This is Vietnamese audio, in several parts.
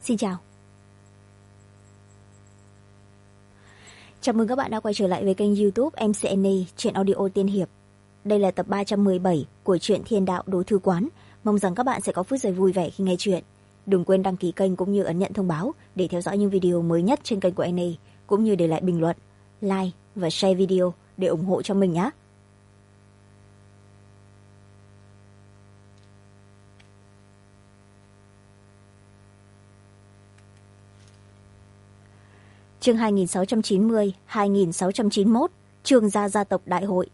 Xin chào. Chào mừng các bạn đã quay trở lại với kênh YouTube MC Annie, truyện audio tiên hiệp. Đây là tập 317 của truyện Thiên Đạo Đố Thư Quán. Mong rằng các bạn sẽ có phút giây vui vẻ khi nghe truyện. Đừng quên đăng ký kênh cũng như ấn nhận thông báo để theo dõi những video mới nhất trên kênh của Annie, cũng như để lại bình luận, like và share video để ủng hộ cho mình nhé. Chương 2690, 2691, Trương gia gia tộc đại hội.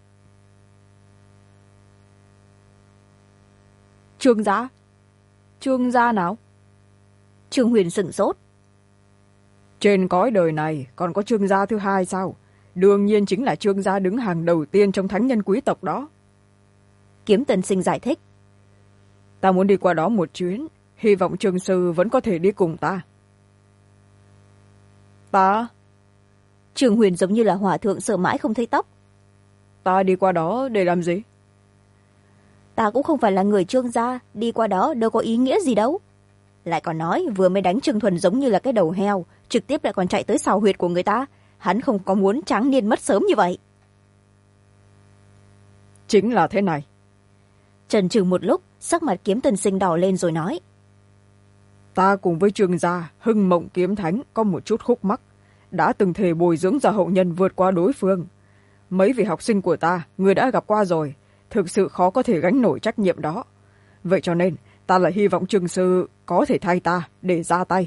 Trương gia? Trương gia nào? Trương Huyền sửng sốt. Trên cõi đời này còn có Trương gia thứ hai sao? Đương nhiên chính là Trương gia đứng hàng đầu tiên trong thánh nhân quý tộc đó. Kiếm Tần Sinh giải thích. Ta muốn đi qua đó một chuyến, hy vọng Trương sư vẫn có thể đi cùng ta. Ta? Trương Huyền giống như là hòa thượng sợ mãi không thấy tóc. Ta đi qua đó để làm gì? Ta cũng không phải là người Trương gia, đi qua đó đâu có ý nghĩa gì đâu. Lại còn nói vừa mới đánh Trương Thuần giống như là cái đầu heo, trực tiếp lại còn chạy tới sào huyệt của người ta. Hắn không có muốn tráng niên mất sớm như vậy. Chính là thế này. Chần chừ một lúc, sắc mặt Kiếm Tần Sinh đỏ lên rồi nói. Ta cùng với Trương gia, Hưng Mộng Kiếm Thánh có một chút khúc mắc, đã từng thề bồi dưỡng gia hậu nhân vượt qua đối phương. Mấy vị học sinh của ta, người đã gặp qua rồi, thực sự khó có thể gánh nổi trách nhiệm đó. Vậy cho nên, ta lại hy vọng Trương sư có thể thay ta để ra tay.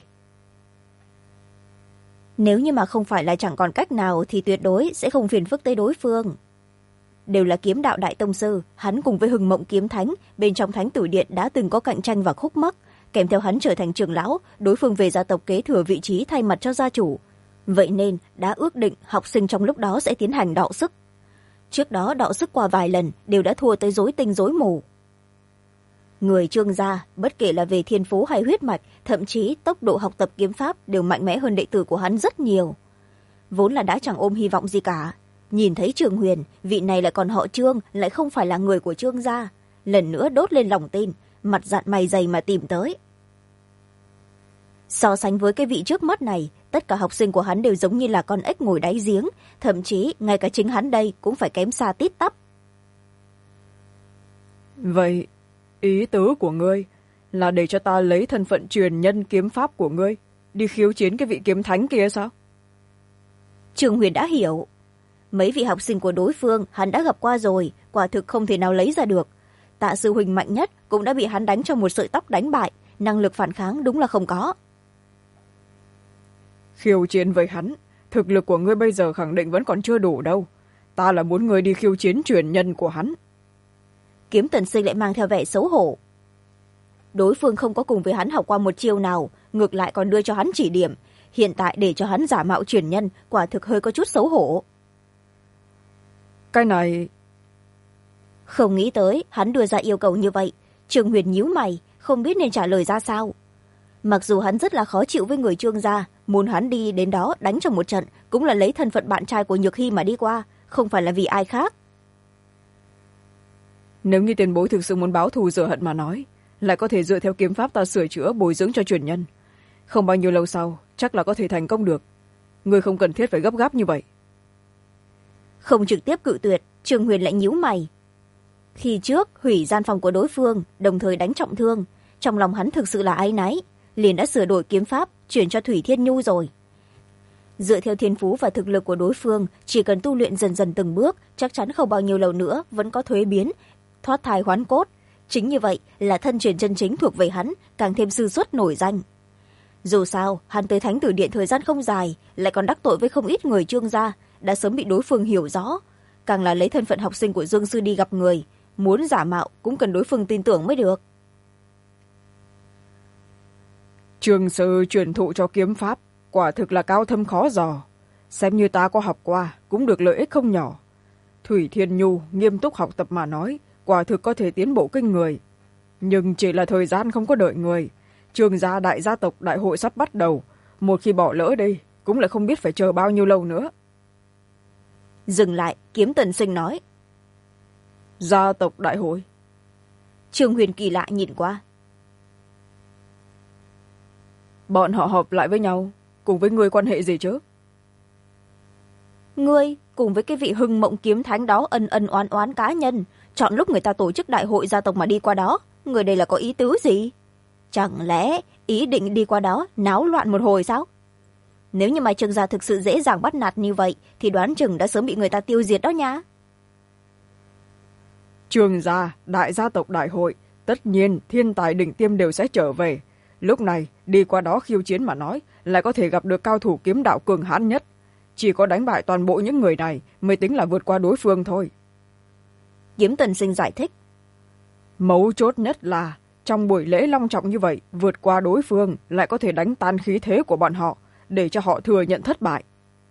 Nếu như mà không phải là chẳng còn cách nào thì tuyệt đối sẽ không phiền phức tới đối phương. Đều là kiếm đạo đại tông sư, hắn cùng với Hưng Mộng Kiếm Thánh bên trong Thánh Tử Điện đã từng có cạnh tranh và khúc mắc, kèm theo hắn trở thành trưởng lão, đối phương về gia tộc kế thừa vị trí thay mặt cho gia chủ. Vậy nên đã ước định học sinh trong lúc đó sẽ tiến hành đọ sức. Trước đó đọ sức qua vài lần đều đã thua tới rối tinh rối mù. Người Trương gia, bất kể là về thiên phú hay huyết mạch, thậm chí tốc độ học tập kiếm pháp đều mạnh mẽ hơn đệ tử của hắn rất nhiều. Vốn là đã chẳng ôm hy vọng gì cả. Nhìn thấy Trương Huyền, vị này lại còn họ Trương, lại không phải là người của Trương gia. Lần nữa đốt lên lòng tin, mặt dạn mày dày mà tìm tới. So sánh với cái vị trước mắt này, tất cả học sinh của hắn đều giống như là con ếch ngồi đáy giếng, thậm chí ngay cả chính hắn đây cũng phải kém xa tít tắp. Vậy, ý tứ của ngươi là để cho ta lấy thân phận truyền nhân kiếm pháp của ngươi, đi khiêu chiến cái vị kiếm thánh kia sao? Trương Huyền đã hiểu. Mấy vị học sinh của đối phương hắn đã gặp qua rồi, quả thực không thể nào lấy ra được. Tạ sư huynh mạnh nhất cũng đã bị hắn đánh cho một sợi tóc đánh bại, năng lực phản kháng đúng là không có. Khiêu chiến với hắn, thực lực của ngươi bây giờ khẳng định vẫn còn chưa đủ đâu. Ta là muốn ngươi đi khiêu chiến truyền nhân của hắn. Kiếm Tần Sinh lại mang theo vẻ xấu hổ. Đối phương không có cùng với hắn học qua một chiêu nào, ngược lại còn đưa cho hắn chỉ điểm. Hiện tại để cho hắn giả mạo truyền nhân, quả thực hơi có chút xấu hổ. Cái này... Không nghĩ tới hắn đưa ra yêu cầu như vậy. Trương Huyền nhíu mày, không biết nên trả lời ra sao. Mặc dù hắn rất là khó chịu với người Trương gia, muốn hắn đi đến đó đánh trong một trận cũng là lấy thân phận bạn trai của Nhược Hy mà đi qua, không phải là vì ai khác. Nếu như tiền bối thực sự muốn báo thù rửa hận mà nói, lại có thể dựa theo kiếm pháp ta sửa chữa bồi dưỡng cho truyền nhân. Không bao nhiêu lâu sau, chắc là có thể thành công được. Ngươi không cần thiết phải gấp gáp như vậy. Không trực tiếp cự tuyệt, Trương Huyền lại nhíu mày. Khi trước hủy gian phòng của đối phương, đồng thời đánh trọng thương, trong lòng hắn thực sự là áy náy, liền đã sửa đổi kiếm pháp chuyển cho Thủy Thiên Nhu rồi. Dựa theo thiên phú và thực lực của đối phương, chỉ cần tu luyện dần dần từng bước, chắc chắn không bao nhiêu lâu nữa vẫn có thuế biến, thoát thai hoán cốt. Chính như vậy là thân truyền chân chính thuộc về hắn, càng thêm sư xuất nổi danh. Dù sao, hắn tới Thánh Tử Điện thời gian không dài, lại còn đắc tội với không ít người Trương gia, đã sớm bị đối phương hiểu rõ. Càng là lấy thân phận học sinh của Dương sư đi gặp người, muốn giả mạo cũng cần đối phương tin tưởng mới được. Trương sư truyền thụ cho kiếm pháp, quả thực là cao thâm khó dò. Xem như ta có học qua, cũng được lợi ích không nhỏ. Thủy Thiên Nhu nghiêm túc học tập mà nói, quả thực có thể tiến bộ kinh người. Nhưng chỉ là thời gian không có đợi người. Trương gia đại gia tộc đại hội sắp bắt đầu. Một khi bỏ lỡ đây, cũng lại không biết phải chờ bao nhiêu lâu nữa. Dừng lại, Kiếm Tần Sinh nói. Gia tộc đại hội. Trương Huyền kỳ lạ nhìn qua. bọn họ hợp lại với nhau, cùng với ngươi quan hệ gì chứ? Ngươi cùng với cái vị Hưng Mộng Kiếm Thánh đó ân ân oán oán cá nhân, chọn lúc người ta tổ chức đại hội gia tộc mà đi qua đó, người đây là có ý tứ gì? Chẳng lẽ ý định đi qua đó náo loạn một hồi sao? Nếu như mà Trương gia thực sự dễ dàng bắt nạt như vậy thì đoán chừng đã sớm bị người ta tiêu diệt đó nha. Trương gia, đại gia tộc đại hội, tất nhiên thiên tài đỉnh tiêm đều sẽ trở về. Lúc này đi qua đó khiêu chiến mà nói, lại có thể gặp được cao thủ kiếm đạo cường hãn nhất. Chỉ có đánh bại toàn bộ những người này mới tính là vượt qua đối phương thôi. Kiếm Tần Sinh giải thích. Mấu chốt nhất là trong buổi lễ long trọng như vậy, vượt qua đối phương lại có thể đánh tan khí thế của bọn họ, để cho họ thừa nhận thất bại.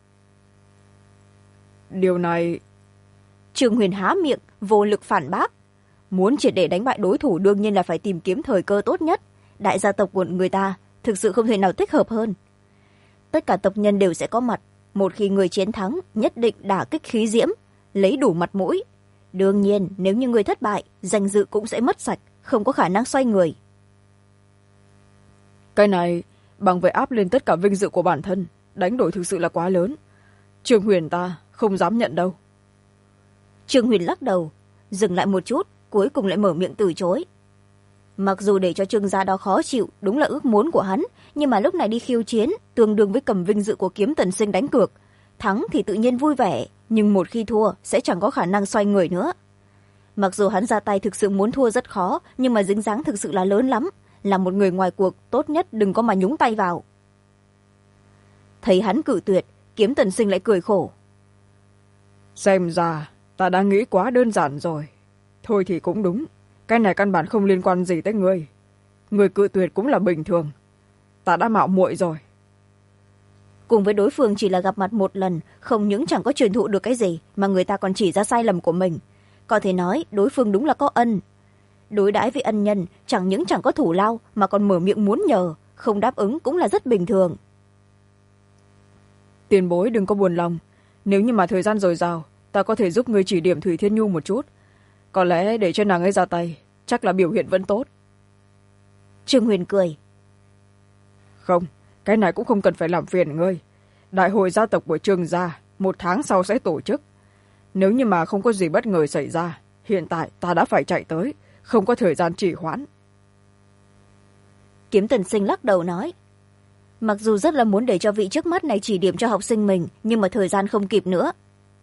Điều này... Trương Huyền há miệng, vô lực phản bác. Muốn triệt để đánh bại đối thủ đương nhiên là phải tìm kiếm thời cơ tốt nhất. Đại gia tộc của người ta thực sự không thể nào thích hợp hơn. Tất cả tộc nhân đều sẽ có mặt. Một khi người chiến thắng, nhất định đả kích khí diễm, lấy đủ mặt mũi. Đương nhiên, nếu như người thất bại, danh dự cũng sẽ mất sạch, không có khả năng xoay người. Cái này bằng với áp lên tất cả vinh dự của bản thân, đánh đổi thực sự là quá lớn. Trương Huyền ta không dám nhận đâu. Trương Huyền lắc đầu, dừng lại một chút, cuối cùng lại mở miệng từ chối. Mặc dù để cho Trương gia đó khó chịu đúng là ước muốn của hắn, nhưng mà lúc này đi khiêu chiến tương đương với cầm vinh dự của Kiếm Tần Sinh đánh cược. Thắng thì tự nhiên vui vẻ, nhưng một khi thua sẽ chẳng có khả năng xoay người nữa. Mặc dù hắn ra tay thực sự muốn thua rất khó, nhưng mà dính dáng thực sự là lớn lắm. Là một người ngoài cuộc, tốt nhất đừng có mà nhúng tay vào. Thấy hắn cự tuyệt, Kiếm Tần Sinh lại cười khổ. Xem ra ta đã nghĩ quá đơn giản rồi. Thôi thì cũng đúng, cái này căn bản không liên quan gì tới ngươi. Người cự tuyệt cũng là bình thường. Ta đã mạo muội rồi. Cùng với đối phương chỉ là gặp mặt một lần, không những chẳng có truyền thụ được cái gì, mà người ta còn chỉ ra sai lầm của mình. Có thể nói đối phương đúng là có ân. Đối đãi với ân nhân, chẳng những chẳng có thủ lao, mà còn mở miệng muốn nhờ, không đáp ứng cũng là rất bình thường. Tiền bối đừng có buồn lòng. Nếu như mà thời gian dồi dào, ta có thể giúp ngươi chỉ điểm Thủy Thiên Nhu một chút. Có lẽ để cho nàng ấy ra tay, chắc là biểu hiện vẫn tốt. Trương Huyền cười. Không, cái này cũng không cần phải làm phiền ngươi. Đại hội gia tộc của Trương gia 1 tháng sau sẽ tổ chức. Nếu như mà không có gì bất ngờ xảy ra, hiện tại ta đã phải chạy tới, không có thời gian trì hoãn. Kiếm Tần Sinh lắc đầu nói. Mặc dù rất là muốn để cho vị trước mắt này chỉ điểm cho học sinh mình, nhưng mà thời gian không kịp nữa.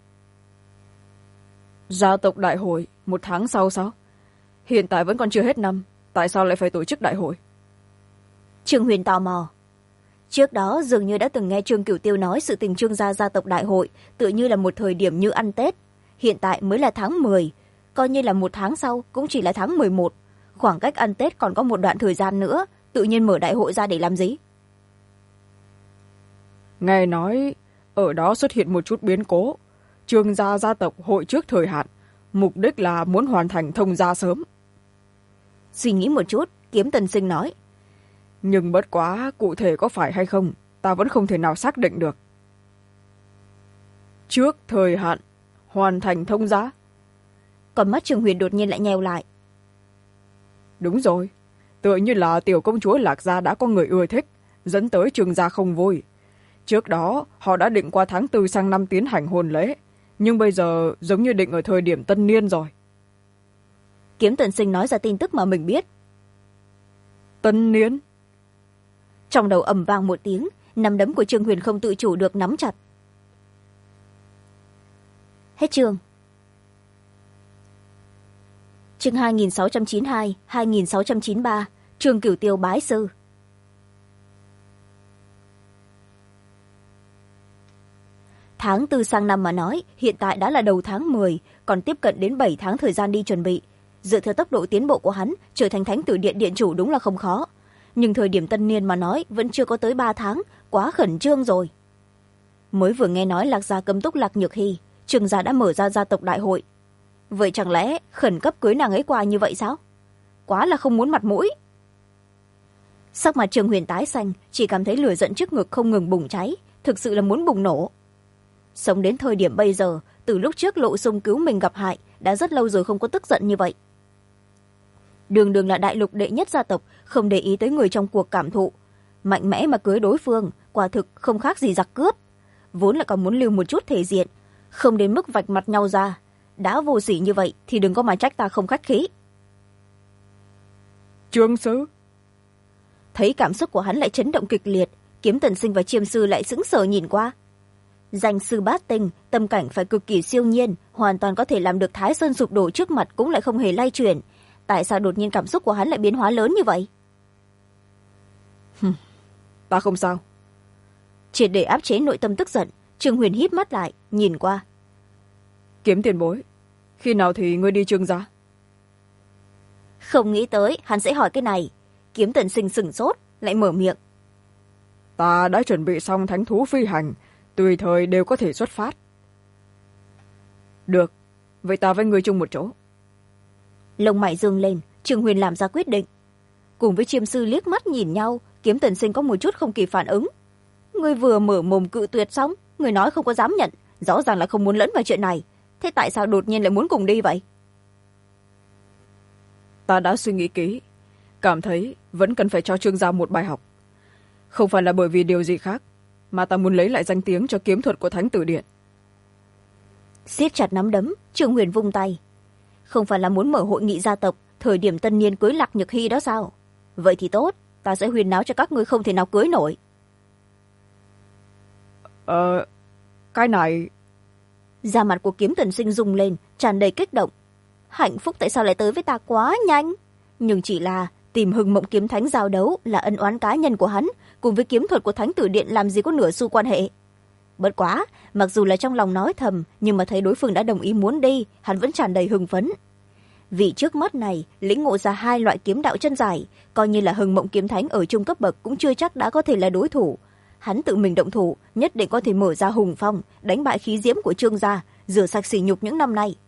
Gia tộc đại hội 1 tháng sau sao? Hiện tại vẫn còn chưa hết năm, tại sao lại phải tổ chức đại hội? Trương Huyền tò mò. Trước đó dường như đã từng nghe Trương Cửu Tiêu nói sự tình Trương gia gia tộc đại hội tự như là một thời điểm như ăn Tết. Hiện tại mới là tháng 10, coi như là 1 tháng sau cũng chỉ là tháng 11. Khoảng cách ăn Tết còn có một đoạn thời gian nữa, tự nhiên mở đại hội ra để làm gì? Nghe nói ở đó xuất hiện một chút biến cố. Trương gia gia tộc hội trước thời hạn, mục đích là muốn hoàn thành thông gia sớm. Suy nghĩ một chút, Kiếm Tần Sinh nói. Nhưng bất quá cụ thể có phải hay không, ta vẫn không thể nào xác định được. Trước thời hạn, hoàn thành thông gia. Còn mắt Trương Huyền đột nhiên lại nheo lại. Đúng rồi, tựa như là tiểu công chúa Lạc gia đã có người ưa thích, dẫn tới Trương gia không vui. Trước đó họ đã định qua tháng 4 sang năm tiến hành hôn lễ, nhưng bây giờ giống như định ở thời điểm tân niên rồi. Kiếm Tần Sinh nói ra tin tức mà mình biết. Tân niên? Trong đầu ầm vang một tiếng, nắm đấm của Trương Huyền không tự chủ được nắm chặt. Hết chương. Chương 2692, 2693, Trương Cửu Tiêu bái sư. Tháng 4 sang năm mà nói, hiện tại đã là đầu tháng 10, còn tiếp cận đến 7 tháng thời gian đi chuẩn bị. Dựa theo tốc độ tiến bộ của hắn, trở thành thánh tử điện điện chủ đúng là không khó. Nhưng thời điểm tân niên mà nói vẫn chưa có tới 3 tháng, quá khẩn trương rồi. Mới vừa nghe nói Lạc gia cấm túc Lạc Nhược Hy, Trương gia đã mở ra gia tộc đại hội. Vậy chẳng lẽ khẩn cấp cưới nàng ấy qua như vậy sao? Quá là không muốn mặt mũi. Sắc mặt Trương Huyền tái xanh, chỉ cảm thấy lửa giận trước ngực không ngừng bùng cháy, thực sự là muốn bùng nổ. Sống đến thời điểm bây giờ, từ lúc trước Lộ Sung cứu mình gặp hại, đã rất lâu rồi không có tức giận như vậy. Đường đường là đại lục đệ nhất gia tộc, không để ý tới người trong cuộc cảm thụ. mạnh mẽ mà cưới đối phương, quả thực không khác gì giặc cướp. Vốn lại còn muốn lưu một chút thể diện, không đến mức vạch mặt nhau ra. Đã vô sỉ như vậy thì đừng có mà trách ta không khách khí. Trương sư. Thấy cảm xúc của hắn lại chấn động kịch liệt, Kiếm Tần Sinh và Chiêm sư lại sững sờ nhìn qua. Danh sư bát tinh, tâm cảnh phải cực kỳ siêu nhiên, hoàn toàn có thể làm được Thái Sơn sụp đổ trước mặt cũng lại không hề lay chuyển. Tại sao đột nhiên cảm xúc của hắn lại biến hóa lớn như vậy? Ta không sao. Triệt để áp chế nội tâm tức giận, Trương Huyền híp mắt lại nhìn qua. Kiếm tiền bối, khi nào thì ngươi đi Trương gia? Không nghĩ tới hắn sẽ hỏi cái này. Kiếm Tần Sinh sửng sốt, lại mở miệng. Ta đã chuẩn bị xong thánh thú phi hành, tùy thời đều có thể xuất phát. Được, vậy ta với ngươi chung một chỗ. Lông mày dương lên, Trương Huyền làm ra quyết định. Cùng với Chiêm sư liếc mắt nhìn nhau, Kiếm Tần Sinh có một chút không kịp phản ứng. Ngươi vừa mở mồm cự tuyệt xong, người nói không có dám nhận, rõ ràng là không muốn lẫn vào chuyện này. Thế tại sao đột nhiên lại muốn cùng đi vậy? Ta đã suy nghĩ kỹ, cảm thấy vẫn cần phải cho Trương gia một bài học. Không phải là bởi vì điều gì khác, mà ta muốn lấy lại danh tiếng cho kiếm thuật của Thánh Tử Điện. Siết chặt nắm đấm, Trương Huyền vung tay. Không phải là muốn mở hội nghị gia tộc thời điểm tân niên cưới Lạc Nhược Hy đó sao? Vậy thì tốt, ta sẽ huyền náo cho các ngươi không thể nào cưới nổi. Cái này... Da mặt của Kiếm Tần Sinh rung lên, tràn đầy kích động. Hạnh phúc tại sao lại tới với ta quá nhanh? Nhưng chỉ là tìm Hừng Mộng Kiếm Thánh giao đấu là ân oán cá nhân của hắn, cùng với kiếm thuật của Thánh Tử Điện làm gì có nửa xu quan hệ. Bất quá, mặc dù là trong lòng nói thầm, nhưng mà thấy đối phương đã đồng ý muốn đi, hắn vẫn tràn đầy hưng phấn. Vì trước mắt này, lĩnh ngộ ra 2 loại kiếm đạo chân dài, coi như là Hừng Mộng Kiếm Thánh ở trung cấp bậc cũng chưa chắc đã có thể là đối thủ. Hắn tự mình động thủ, nhất định có thể mở ra hùng phong, đánh bại khí diễm của Trương gia, rửa sạch sỉ nhục những năm nay.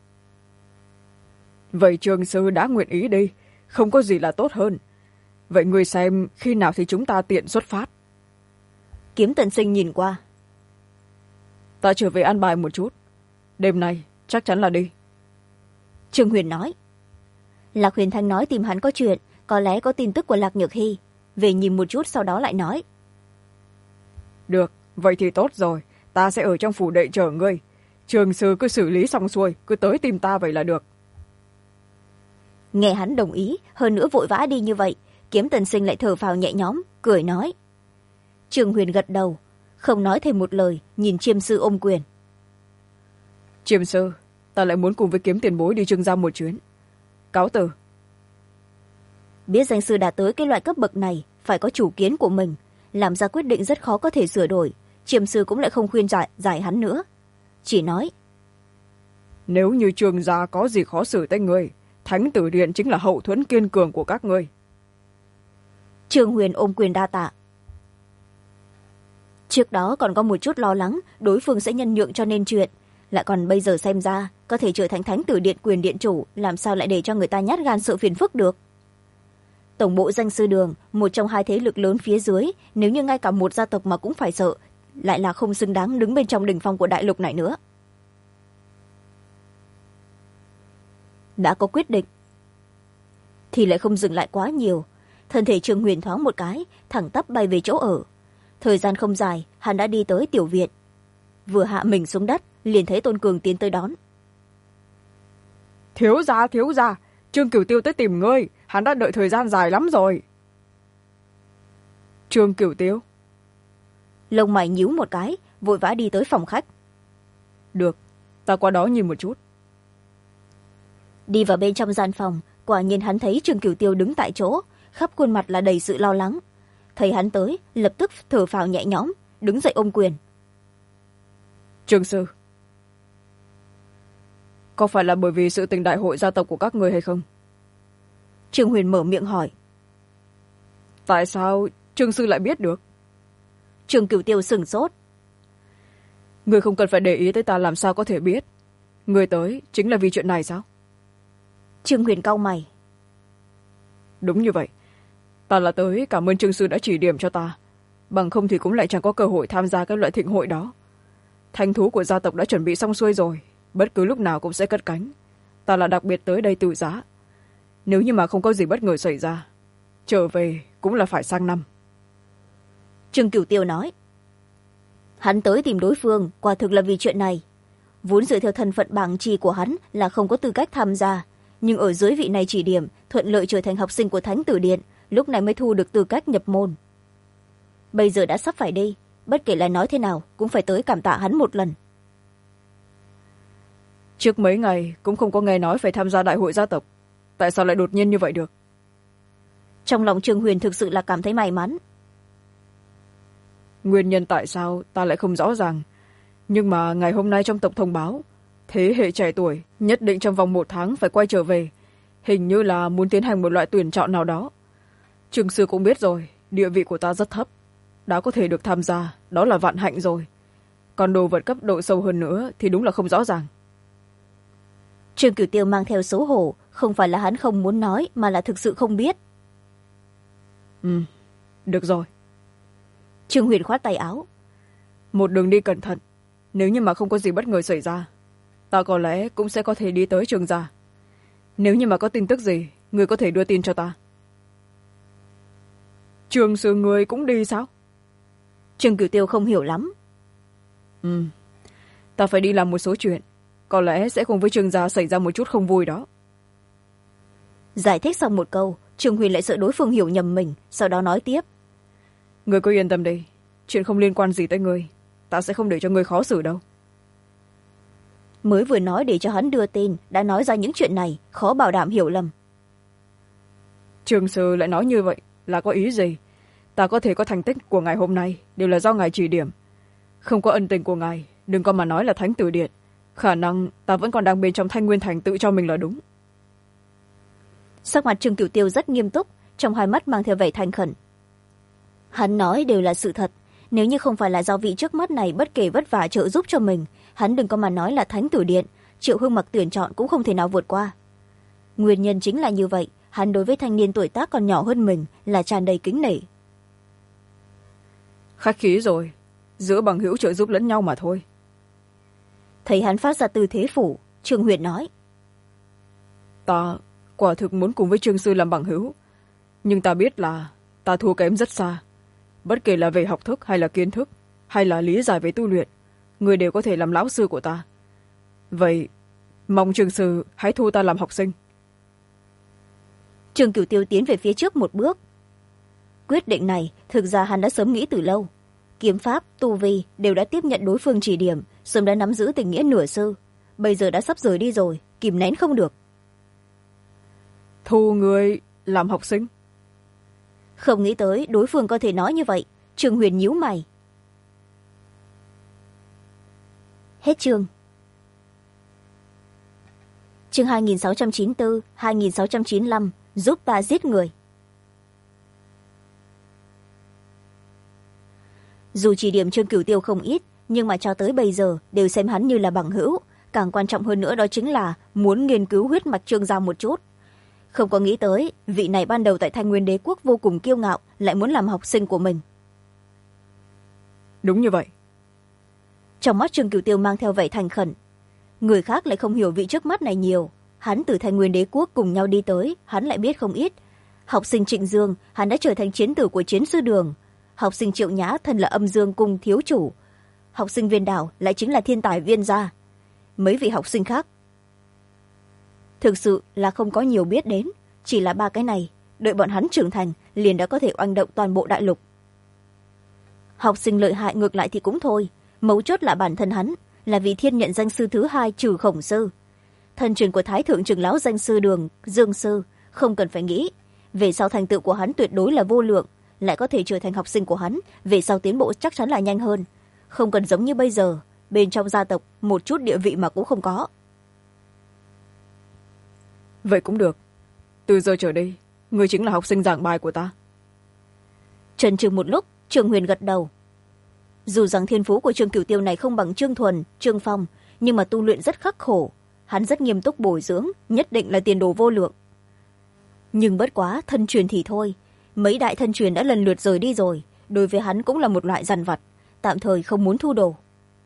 Vậy Trương sư đã nguyện ý đi, không có gì là tốt hơn. Vậy ngươi xem khi nào thì chúng ta tiện xuất phát. Kiếm Tần Sinh nhìn qua. Ta trở về an bài một chút, đêm nay chắc chắn là đi. Trương Huyền nói. Lạc Huyền Thanh nói tìm hắn có chuyện, có lẽ có tin tức của Lạc Nhược Hy. Về nhìn một chút sau đó lại nói. Được, vậy thì tốt rồi, ta sẽ ở trong phủ đệ chờ ngươi. Trường sư cứ xử lý xong xuôi, cứ tới tìm ta vậy là được. Nghe hắn đồng ý, hơn nữa vội vã đi như vậy, Kiếm Tần Sinh lại thở phào nhẹ nhõm, cười nói. Trương Huyền gật đầu, không nói thêm một lời, nhìn Chiêm sư ôm quyền. Chiêm sư, ta lại muốn cùng với Kiếm tiền bối đi Trương gia một chuyến. Cáo từ. Biết danh sư đã tới cái loại cấp bậc này, phải có chủ kiến của mình, làm ra quyết định rất khó có thể sửa đổi. Chiêm sư cũng lại không khuyên giải hắn nữa, chỉ nói. Nếu như Trương gia có gì khó xử tới ngươi, Thánh Tử Điện chính là hậu thuẫn kiên cường của các ngươi. Trương Huyền ôm quyền đa tạ. Trước đó còn có một chút lo lắng đối phương sẽ nhân nhượng cho nên chuyện, lại còn bây giờ xem ra có thể trở thành Thánh Tử Điện quyền điện chủ, làm sao lại để cho người ta nhát gan sợ phiền phức được. Tổng bộ Danh Sư Đường, một trong 2 thế lực lớn phía dưới, nếu như ngay cả một gia tộc mà cũng phải sợ, lại là không xứng đáng đứng bên trong đỉnh phong của đại lục này nữa. Đã có quyết định thì lại không dừng lại quá nhiều. Thân thể Trương Huyền thoáng một cái, thẳng tắp bay về chỗ ở. Thời gian không dài, hắn đã đi tới tiểu viện. Vừa hạ mình xuống đất, liền thấy Tôn Cường tiến tới đón. Thiếu gia, Trương Cửu Tiêu tới tìm ngươi, hắn đã đợi thời gian dài lắm rồi. Trương Cửu Tiêu. Lông mày nhíu một cái, vội vã đi tới phòng khách. Được, ta qua đó nhìn một chút. Đi vào bên trong gian phòng, quả nhiên hắn thấy Trương Cửu Tiêu đứng tại chỗ, khắp khuôn mặt là đầy sự lo lắng. Thấy hắn tới, lập tức thở phào nhẹ nhõm, đứng dậy ôm quyền. Trương sư, có phải là bởi vì sự tình đại hội gia tộc của các người hay không? Trương Huyền mở miệng hỏi. Tại sao Trương sư lại biết được? Trương Cửu Tiêu sửng sốt. Người không cần phải để ý tới ta làm sao có thể biết. Người tới chính là vì chuyện này sao? Trương Huyền cau mày. Đúng như vậy. Ta là tới cảm ơn Trương sư đã chỉ điểm cho ta. Bằng không thì cũng lại chẳng có cơ hội tham gia cái loại thịnh hội đó. Thanh thú của gia tộc đã chuẩn bị xong xuôi rồi. Bất cứ lúc nào cũng sẽ cất cánh. Ta là đặc biệt tới đây tự giá. Nếu như mà không có gì bất ngờ xảy ra, trở về cũng là phải sang năm. Trương Cửu Tiêu nói. Hắn tới tìm đối phương quả thực là vì chuyện này. Vốn dựa theo thân phận bảng chi của hắn là không có tư cách tham gia, nhưng ở dưới vị này chỉ điểm thuận lợi trở thành học sinh của Thánh Tử Điện, lúc này mới thu được tư cách nhập môn. Bây giờ đã sắp phải đi, bất kể là nói thế nào cũng phải tới cảm tạ hắn một lần. Trước mấy ngày cũng không có nghe nói phải tham gia đại hội gia tộc, tại sao lại đột nhiên như vậy được? Trong lòng Trương Huyền thực sự là cảm thấy may mắn. Nguyên nhân tại sao ta lại không rõ ràng, nhưng mà ngày hôm nay trong tộc thông báo thế hệ trẻ tuổi nhất định trong vòng 1 tháng phải quay trở về, hình như là muốn tiến hành một loại tuyển chọn nào đó. Trương sư cũng biết rồi, địa vị của ta rất thấp, đã có thể được tham gia đó là vạn hạnh rồi, còn đồ vật cấp độ sâu hơn nữa thì đúng là không rõ ràng. Trương Cửu Tiêu mang theo xấu hổ, không phải là hắn không muốn nói mà là thực sự không biết. Được rồi. Trương Huyền khoát tay áo. Một đường đi cẩn thận, nếu như mà không có gì bất ngờ xảy ra, ta có lẽ cũng sẽ có thể đi tới Trương gia. Nếu như mà có tin tức gì, người có thể đưa tin cho ta. Trương sư người cũng đi sao? Trương Cửu Tiêu không hiểu lắm. Ta phải đi làm một số chuyện, có lẽ sẽ cùng với Trương gia xảy ra một chút không vui đó. Giải thích xong một câu, Trương Huyền lại sợ đối phương hiểu nhầm mình, sau đó nói tiếp. Người cứ yên tâm đi, chuyện không liên quan gì tới người, ta sẽ không để cho người khó xử đâu. Mới vừa nói để cho hắn đưa tin, đã nói ra những chuyện này, khó bảo đảm hiểu lầm. Trương sư lại nói như vậy là có ý gì? Ta có thể có thành tích của ngài hôm nay đều là do ngài chỉ điểm, không có ân tình của ngài đừng có mà nói là Thánh Tử Điện, khả năng ta vẫn còn đang bên trong Thanh Nguyên Thành tự cho mình là đúng. Sắc mặt Trương Cửu Tiêu rất nghiêm túc, trong hai mắt mang theo vẻ thành khẩn. Hắn nói đều là sự thật, nếu như không phải là do vị trước mắt này bất kể vất vả trợ giúp cho mình, hắn đừng có mà nói là Thánh Tử Điện, Triệu Hưng Mặc tuyển chọn cũng không thể nào vượt qua. Nguyên nhân chính là như vậy, hắn đối với thanh niên tuổi tác còn nhỏ hơn mình là tràn đầy kính nể. Khách khí rồi, giữa bằng hữu trợ giúp lẫn nhau mà thôi. Thấy hắn phát ra tư thế phủ, Trương Huyền nói. Ta quả thực muốn cùng với Trương sư làm bằng hữu, nhưng ta biết là ta thua kém rất xa, bất kể là về học thức hay là kiến thức hay là lý giải về tu luyện, người đều có thể làm lão sư của ta. Vậy mong Trương sư hãy thu ta làm học sinh. Trương Cửu Tiêu tiến về phía trước một bước. Quyết định này thực ra hắn đã sớm nghĩ từ lâu, kiếm pháp tu vi đều đã tiếp nhận đối phương chỉ điểm, sớm đã nắm giữ tình nghĩa nửa sư, bây giờ đã sắp rời đi rồi, kìm nén không được. Thu người làm học sinh? Không nghĩ tới đối phương có thể nói như vậy. Trương Huyền nhíu mày. Hết chương. Chương 2694, 2695, giúp ta giết người. Dù chỉ điểm Trương Cửu Tiêu không ít, nhưng mà cho tới bây giờ đều xem hắn như là bằng hữu, càng quan trọng hơn nữa đó chính là muốn nghiên cứu huyết mạch Trương gia một chút. Không có nghĩ tới vị này ban đầu tại Thanh Nguyên Đế quốc vô cùng kiêu ngạo, lại muốn làm học sinh của mình. Đúng như vậy. Trong mắt Trương Cửu Tiêu mang theo vẻ thành khẩn. Người khác lại không hiểu vị trước mắt này nhiều, hắn từ Thanh Nguyên Đế quốc cùng nhau đi tới, hắn lại biết không ít. Học sinh Trịnh Dương, hắn đã trở thành chiến tử của chiến sư đường. Học sinh Triệu Nhã thân là Âm Dương cung thiếu chủ. Học sinh Viên Đảo lại chính là thiên tài Viên gia. Mấy vị học sinh khác thực sự là không có nhiều biết đến, chỉ là 3 cái này, đợi bọn hắn trưởng thành liền đã có thể oanh động toàn bộ đại lục. Học sinh lợi hại ngược lại thì cũng thôi, mấu chốt là bản thân hắn, là vị thiên nhận danh sư thứ 2 trừ Khổng sư. Thân truyền của Thái thượng trưởng lão danh sư đường Dương sư, không cần phải nghĩ, về sau thành tựu của hắn tuyệt đối là vô lượng, lại có thể trở thành học sinh của hắn, về sau tiến bộ chắc chắn là nhanh hơn, không cần giống như bây giờ bên trong gia tộc một chút địa vị mà cũng không có. Vậy cũng được, từ giờ trở đi người chính là học sinh giảng bài của ta. Chần chừ một lúc, Trương Huyền gật đầu. Dù rằng thiên phú của Trương Cửu Tiêu này không bằng Trương Thuần, Trương Phong, nhưng mà tu luyện rất khắc khổ, hắn rất nghiêm túc bồi dưỡng, nhất định là tiền đồ vô lượng. Nhưng bất quá thân truyền thì thôi, mấy đại thân truyền đã lần lượt rời đi rồi, đối với hắn cũng là một loại dằn vặt, tạm thời không muốn thu đồ.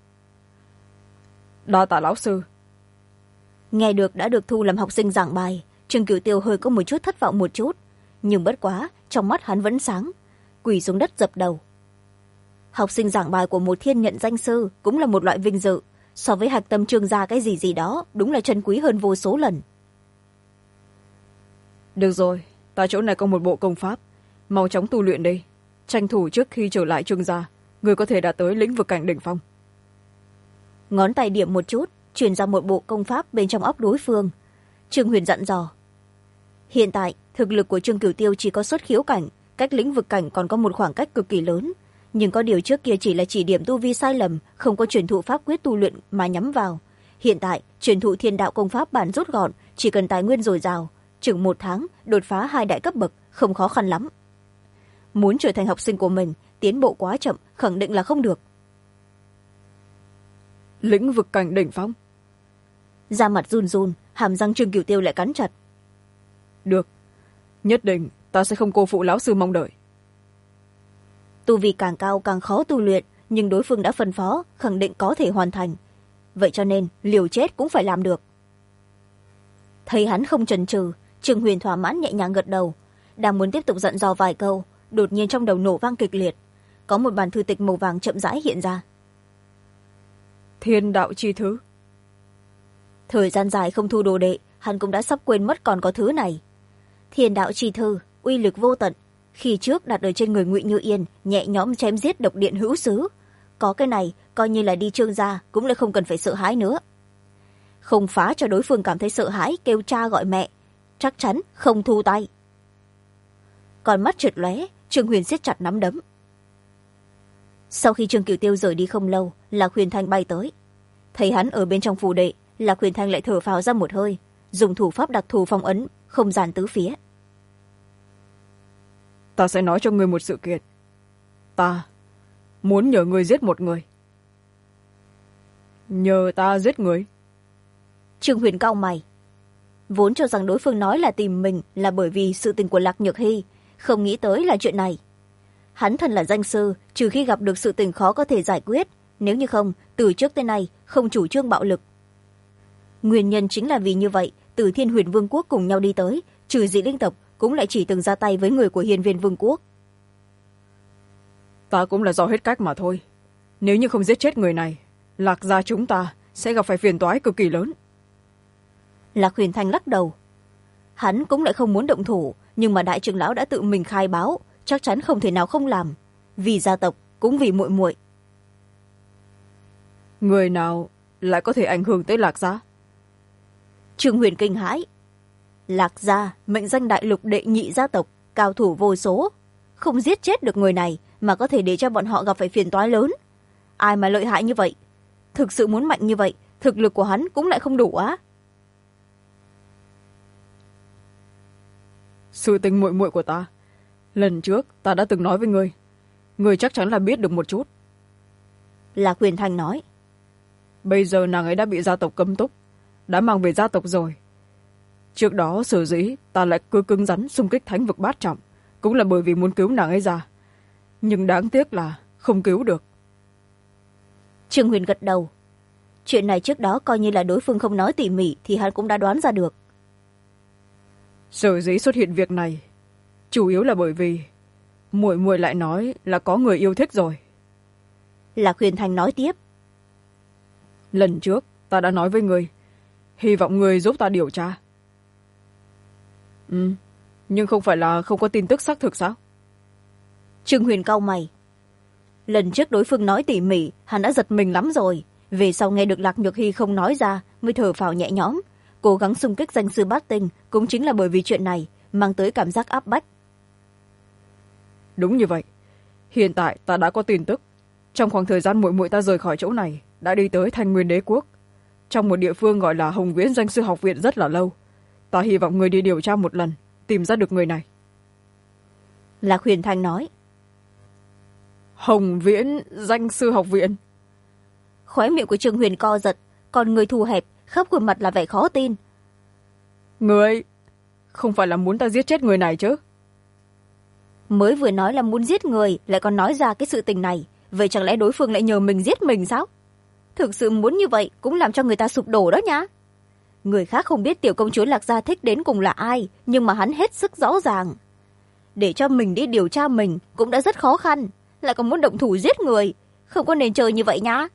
Đa tạ lão sư. Nghe được đã được thu làm học sinh giảng bài, Trương Cửu Tiêu hơi có một chút thất vọng một chút, nhưng bất quá trong mắt hắn vẫn sáng, quỳ xuống đất dập đầu. học sinh giảng bài của một thiên nhận danh sư cũng là một loại vinh dự, so với hạch tâm Trương gia cái gì gì đó đúng là trân quý hơn vô số lần. Được rồi, tại chỗ này có một bộ công pháp, mau chóng tu luyện đi, tranh thủ trước khi trở lại Trương gia người có thể đạt tới lĩnh vực cảnh đỉnh phong. Ngón tay điểm một chút, truyền ra một bộ công pháp bên trong óc đối phương. Trương Huyền dặn dò, hiện tại thực lực của Trương Cửu Tiêu chỉ có xuất khiếu cảnh, cách lĩnh vực cảnh còn có một khoảng cách cực kỳ lớn, nhưng có điều trước kia chỉ là chỉ điểm tu vi sai lầm, không có truyền thụ pháp quyết tu luyện mà nhắm vào. Hiện tại truyền thụ thiên đạo công pháp bản rút gọn, chỉ cần tài nguyên dồi dào, chừng 1 tháng đột phá 2 đại cấp bậc không khó khăn lắm. Muốn trở thành học sinh của mình, tiến bộ quá chậm khẳng định là không được. Lĩnh vực cảnh đỉnh phong? Da mặt run run, hàm răng Trương Cửu Tiêu lại cắn chặt. Được, nhất định ta sẽ không cô phụ lão sư mong đợi. Tu vi càng cao càng khó tu luyện, nhưng đối phương đã phân phó khẳng định có thể hoàn thành, vậy cho nên liều chết cũng phải làm được. Thấy hắn không chần chừ, Trương Huyền thỏa mãn nhẹ nhàng gật đầu, đang muốn tiếp tục dặn dò vài câu, đột nhiên trong đầu nổ vang kịch liệt, có một bản thư tịch màu vàng chậm rãi hiện ra. Thiên đạo chi thứ. Thời gian dài không thu đồ đệ, hắn cũng đã sắp quên mất còn có thứ này. Thiên đạo chi thư uy lực vô tận, khi trước đặt ở trên người Ngụy Như Yên nhẹ nhõm chém giết độc điện hữu xứ, có cái này coi như là đi Trương gia cũng lại không cần phải sợ hãi nữa. Không phá cho đối phương cảm thấy sợ hãi kêu cha gọi mẹ, chắc chắn không thu tay. Còn mắt trượt lóe, Trương Huyền siết chặt nắm đấm. Sau khi Trương Cửu Tiêu rời đi không lâu, Lạc Huyền Thanh bay tới. Thấy hắn ở bên trong phù đệ, Lạc Huyền Thanh lại thở phào ra một hơi, dùng thủ pháp đặc thù phong ấn không gian tứ phía. Ta sẽ nói cho ngươi một sự kiện. Ta muốn nhờ ngươi giết một người. Nhờ ta giết người? Trương Huyền cau mày. Vốn cho rằng đối phương nói là tìm mình là bởi vì sự tình của Lạc Nhược Hy, không nghĩ tới là chuyện này. Hắn thân là danh sư, trừ khi gặp được sự tình khó có thể giải quyết, nếu như không, từ trước tới nay không chủ trương bạo lực. Nguyên nhân chính là vì như vậy, từ Thiên Huyền Vương quốc cùng nhau đi tới, trừ dị linh tộc cũng lại chỉ từng ra tay với người của Hiên Viên Vương quốc. Ta cũng là do hết cách mà thôi. Nếu như không giết chết người này, Lạc gia chúng ta sẽ gặp phải phiền toái cực kỳ lớn. Lạc Huyền Thanh lắc đầu. Hắn cũng lại không muốn động thủ, nhưng mà đại trưởng lão đã tự mình khai báo, chắc chắn không thể nào không làm, vì gia tộc cũng vì muội muội. Người nào lại có thể ảnh hưởng tới Lạc gia? Trương Huyền kinh hãi. Lạc gia mệnh danh đại lục đệ nhị gia tộc, cao thủ vô số, không giết chết được người này mà có thể để cho bọn họ gặp phải phiền toái lớn. Ai mà lợi hại như vậy? Thực sự muốn mạnh như vậy, thực lực của hắn cũng lại không đủ á. Sự tình muội muội của ta, lần trước ta đã từng nói với ngươi, ngươi chắc chắn là biết được một chút. Lạc Huyền Thanh nói. Bây giờ nàng ấy đã bị gia tộc cấm túc, đã mang về gia tộc rồi. Trước đó sở dĩ ta lại cứ cứng rắn xung kích thánh vực bát trọng, cũng là bởi vì muốn cứu nàng ấy ra, nhưng đáng tiếc là không cứu được. Trương Huyền gật đầu. Chuyện này trước đó coi như là đối phương không nói tỉ mỉ thì hắn cũng đã đoán ra được. Sở dĩ xuất hiện việc này chủ yếu là bởi vì muội muội lại nói là có người yêu thích rồi. Lạc Huyền Thanh nói tiếp. Lần trước ta đã nói với người, hy vọng người giúp ta điều tra. Nhưng không phải là không có tin tức xác thực sao? Trương Huyền cau mày. Lần trước đối phương nói tỉ mỉ, hắn đã giật mình lắm rồi. Về sau nghe được Lạc Nhược Hy không nói ra, mới thở phào nhẹ nhõm. Cố gắng xung kích danh sư bát tinh cũng chính là bởi vì chuyện này, mang tới cảm giác áp bách. Đúng như vậy. Hiện tại ta đã có tin tức. Trong khoảng thời gian muội muội ta rời khỏi chỗ này, đã đi tới Thanh Nguyên Đế quốc, trong một địa phương gọi là Hồng Viễn Danh Sư Học Viện rất là lâu. Ta hy vọng người đi điều tra một lần, tìm ra được người này. Lạc Huyền Thanh nói. Hồng Viễn Danh Sư Học Viện? Khóe miệng của Trương Huyền co giật, còn người thu hẹp, khắp khuôn mặt là vẻ khó tin. Người không phải là muốn ta giết chết người này chứ? Mới vừa nói là muốn giết người, lại còn nói ra cái sự tình này, vậy chẳng lẽ đối phương lại nhờ mình giết mình sao? Thực sự muốn như vậy cũng làm cho người ta sụp đổ đó nhá. Người khác không biết tiểu công chúa Lạc gia thích đến cùng là ai, nhưng mà hắn hết sức rõ ràng. Để cho mình đi điều tra mình cũng đã rất khó khăn, lại còn muốn động thủ giết người, không có nên chơi như vậy nhá.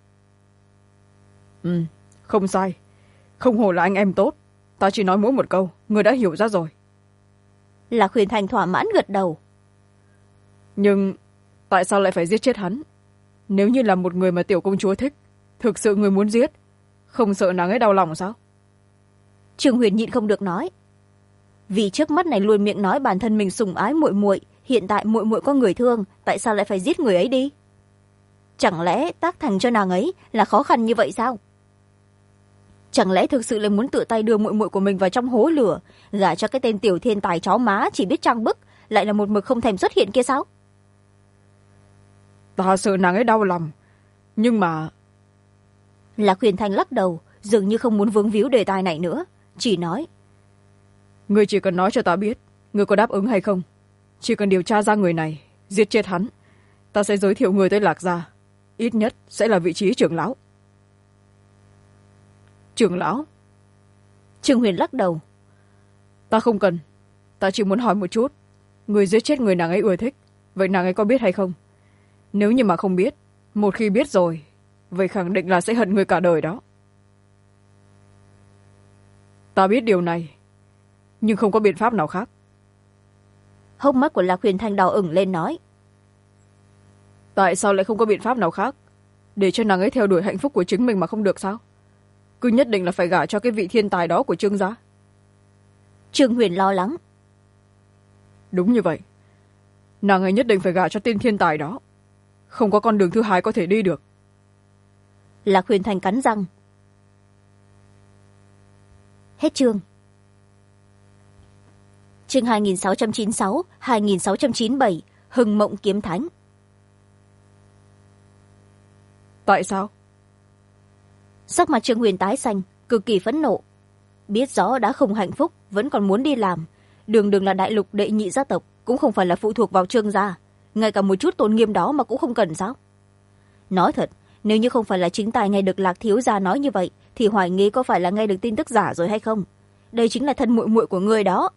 Không sai, không hổ là anh em tốt, ta chỉ nói mỗi một câu, người đã hiểu ra rồi. Lạc Huyền Thành thỏa mãn gật đầu. Nhưng tại sao lại phải giết chết hắn? Nếu như là một người mà tiểu công chúa thích, thực sự người muốn giết, không sợ nàng ấy đau lòng sao? Trương Huyền nhịn không được nói. Vì trước mắt này luôn miệng nói bản thân mình sủng ái muội muội, hiện tại muội muội có người thương, tại sao lại phải giết người ấy đi? Chẳng lẽ tác thành cho nàng ấy là khó khăn như vậy sao? Chẳng lẽ thực sự là muốn tự tay đưa muội muội của mình vào trong hố lửa, gả cho cái tên tiểu thiên tài chó má chỉ biết trang bức, lại là một mực không thèm xuất hiện kia sao? Ta sợ nàng ấy đau lòng, nhưng mà... Lạc Huyền Thanh lắc đầu, dường như không muốn vướng víu đề tài này nữa, chỉ nói. Người chỉ cần nói cho ta biết, người có đáp ứng hay không. Chỉ cần điều tra ra người này, giết chết hắn, ta sẽ giới thiệu người tới Lạc gia, ít nhất sẽ là vị trí trưởng lão. Trưởng lão? Trương Huyền lắc đầu. Ta không cần, ta chỉ muốn hỏi một chút. Người giết chết người nàng ấy ưa thích, vậy nàng ấy có biết hay không? Nếu như mà không biết, một khi biết rồi, vậy khẳng định là sẽ hận người cả đời đó. Ta biết điều này, nhưng không có biện pháp nào khác. Hốc mắt của Lạc Huyền Thanh đỏ ửng lên nói. Tại sao lại không có biện pháp nào khác? Để cho nàng ấy theo đuổi hạnh phúc của chính mình mà không được sao? Cứ nhất định là phải gả cho cái vị thiên tài đó của Trương gia? Trương Huyền lo lắng. Đúng như vậy. Nàng ấy nhất định phải gả cho tên thiên tài đó. Không có con đường thứ hai có thể đi được. Lạc Huyền Thanh cắn răng. Hết chương. Chương 2696, 2697, Hừng Mộng Kiếm Thánh. Tại sao? Sắc mặt Trương Huyền tái xanh, cực kỳ phẫn nộ. Biết rõ đã không hạnh phúc, vẫn còn muốn đi làm. Đường đường là đại lục đệ nhị gia tộc, cũng không phải là phụ thuộc vào Trương gia. Ngay cả một chút tôn nghiêm đó mà cũng không cần sao? Nói thật, nếu như không phải là chính tài nghe được Lạc thiếu gia nói như vậy, thì hoài nghi có phải là nghe được tin tức giả rồi hay không? Đây chính là thân muội muội của người đó.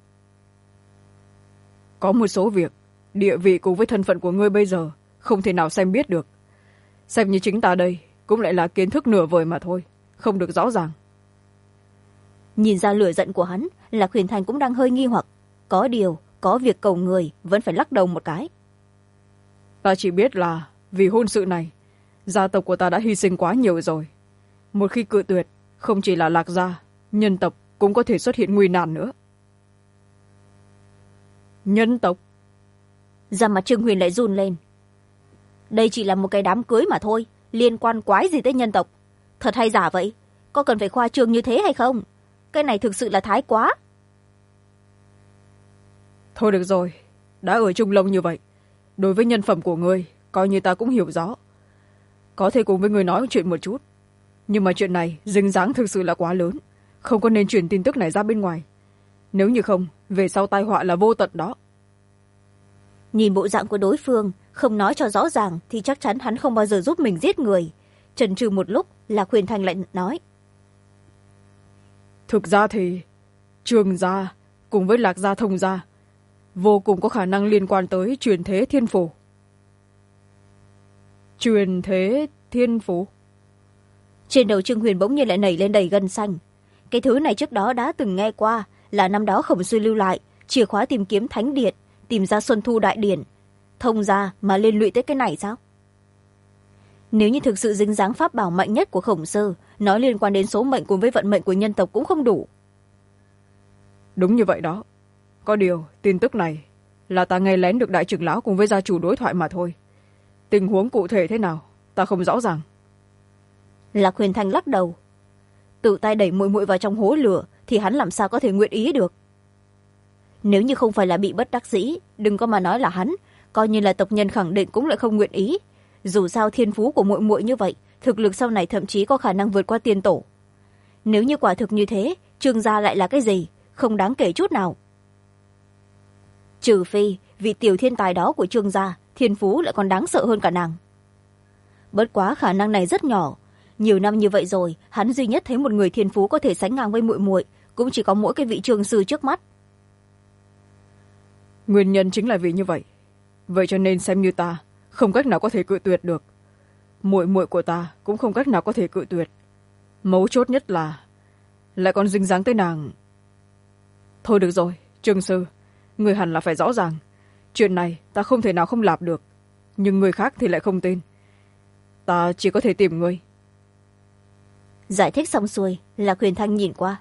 Có một số việc, địa vị cùng với thân phận của ngươi bây giờ không thể nào xem biết được. Xem như chính ta đây cũng lại là kiến thức nửa vời mà thôi, không được rõ ràng. Nhìn ra lửa giận của hắn, Lạc Huyền Thành cũng đang hơi nghi hoặc. Có điều, có việc cầu người vẫn phải lắc đầu một cái. Ta chỉ biết là vì hôn sự này, gia tộc của ta đã hy sinh quá nhiều rồi. Một khi cự tuyệt, không chỉ là Lạc gia, nhân tộc cũng có thể xuất hiện nguy nan nữa. Nhân tộc? Da mặt Trương Huyền lại run lên. Đây chỉ là một cái đám cưới mà thôi, liên quan quái gì tới nhân tộc? Thật hay giả vậy? Có cần phải khoa trương như thế hay không? Cái này thực sự là thái quá. Thôi được rồi, đã ở chung lâu như vậy, đối với nhân phẩm của ngươi coi như ta cũng hiểu rõ. Có thể cùng với ngươi nói chuyện một chút, nhưng mà chuyện này dính dáng thực sự là quá lớn, không có nên truyền tin tức này ra bên ngoài. Nếu như không, về sau tai họa là vô tận đó. Nhìn bộ dạng của đối phương, không nói cho rõ ràng thì chắc chắn hắn không bao giờ giúp mình giết người. Chần chừ một lúc, Lạc Huyền Thành lại nói. Thực ra thì Trương gia cùng với Lạc gia Thông gia vô cùng có khả năng liên quan tới truyền thế thiên phủ. Truyền thế thiên phủ? Trên đầu Trương Huyền bỗng nhiên lại nảy lên đầy gân xanh. Cái thứ này trước đó đã từng nghe qua, là năm đó Khổng Sư lưu lại chìa khóa tìm kiếm thánh điện, tìm ra Xuân Thu đại điển. Thông gia mà liên lụy tới cái này sao? Nếu như thực sự dính dáng pháp bảo mạnh nhất của Khổng Sư, nói liên quan đến số mệnh cùng với vận mệnh của nhân tộc cũng không đủ. Đúng như vậy đó. Có điều tin tức này là ta nghe lén được đại trưởng lão cùng với gia chủ đối thoại mà thôi. Tình huống cụ thể thế nào ta không rõ ràng. Lạc Huyền Thanh lắc đầu. Tự tay đẩy muội muội vào trong hố lửa thì hắn làm sao có thể nguyện ý được? Nếu như không phải là bị bất đắc dĩ, đừng có mà nói là hắn, coi như là tộc nhân khẳng định cũng lại không nguyện ý. Dù sao thiên phú của muội muội như vậy, thực lực sau này thậm chí có khả năng vượt qua tiên tổ. Nếu như quả thực như thế, Trương gia lại là cái gì? Không đáng kể chút nào. Trừ phi vị tiểu thiên tài đó của Trương gia, thiên phú lại còn đáng sợ hơn cả nàng. Bất quá khả năng này rất nhỏ. Nhiều năm như vậy rồi, hắn duy nhất thấy một người thiên phú có thể sánh ngang với muội muội, cũng chỉ có mỗi cái vị Trương sư trước mắt. Nguyên nhân chính là vì như vậy. Vậy cho nên xem như ta không cách nào có thể cự tuyệt được. Muội muội của ta cũng không cách nào có thể cự tuyệt. Mấu chốt nhất là lại còn dính dáng tới nàng. Thôi được rồi, Trương sư, người hẳn là phải rõ ràng. Chuyện này ta không thể nào không làm được, nhưng người khác thì lại không tin. Ta chỉ có thể tìm người. Giải thích xong xuôi, Lạc Huyền Thanh nhìn qua.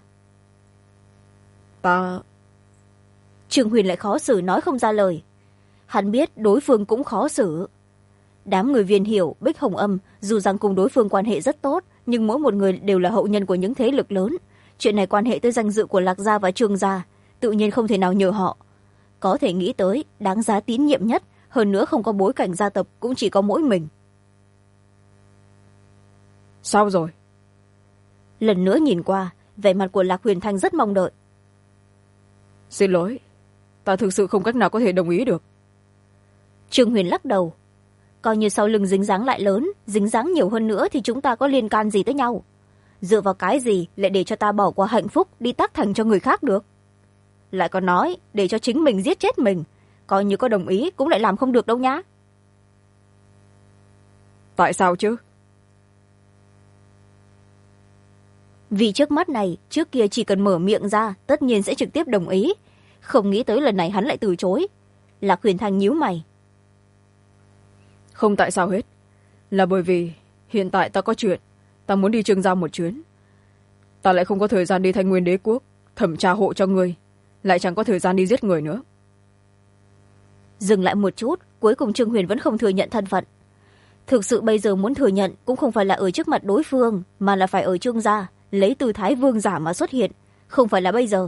Ta... Trương Huyền lại khó xử nói không ra lời. Hắn biết đối phương cũng khó xử. Đám người Viên Hiểu, Bích Hồng Âm dù rằng cùng đối phương quan hệ rất tốt, nhưng mỗi một người đều là hậu nhân của những thế lực lớn. Chuyện này quan hệ tới danh dự của Lạc gia và Trương gia, tự nhiên không thể nào nhờ họ. Có thể nghĩ tới đáng giá tín nhiệm nhất, hơn nữa không có bối cảnh gia tộc, cũng chỉ có mỗi mình. Sao rồi? Lần nữa nhìn qua, vẻ mặt của Lạc Huyền Thanh rất mong đợi. Xin lỗi, ta thực sự không cách nào có thể đồng ý được. Trương Huyền lắc đầu. Coi như sau lưng dính dáng lại lớn, dính dáng nhiều hơn nữa thì chúng ta có liên can gì tới nhau? Dựa vào cái gì lại để cho ta bỏ qua hạnh phúc đi tác thành cho người khác được? Lại còn nói để cho chính mình giết chết mình, coi như có đồng ý cũng lại làm không được đâu nhá. Tại sao chứ? Vì trước mắt này, trước kia chỉ cần mở miệng ra tất nhiên sẽ trực tiếp đồng ý. Không nghĩ tới lần này hắn lại từ chối. Lạc Huyền Thanh nhíu mày. Không tại sao hết, là bởi vì hiện tại ta có chuyện, ta muốn đi Trương gia một chuyến. Ta lại không có thời gian đi Thanh Nguyên Đế quốc thẩm tra hộ cho người, lại chẳng có thời gian đi giết người nữa. Dừng lại một chút, cuối cùng Trương Huyền vẫn không thừa nhận thân phận. Thực sự bây giờ muốn thừa nhận cũng không phải là ở trước mặt đối phương, mà là phải ở Trương gia lấy tư thái vương giả mà xuất hiện, không phải là bây giờ.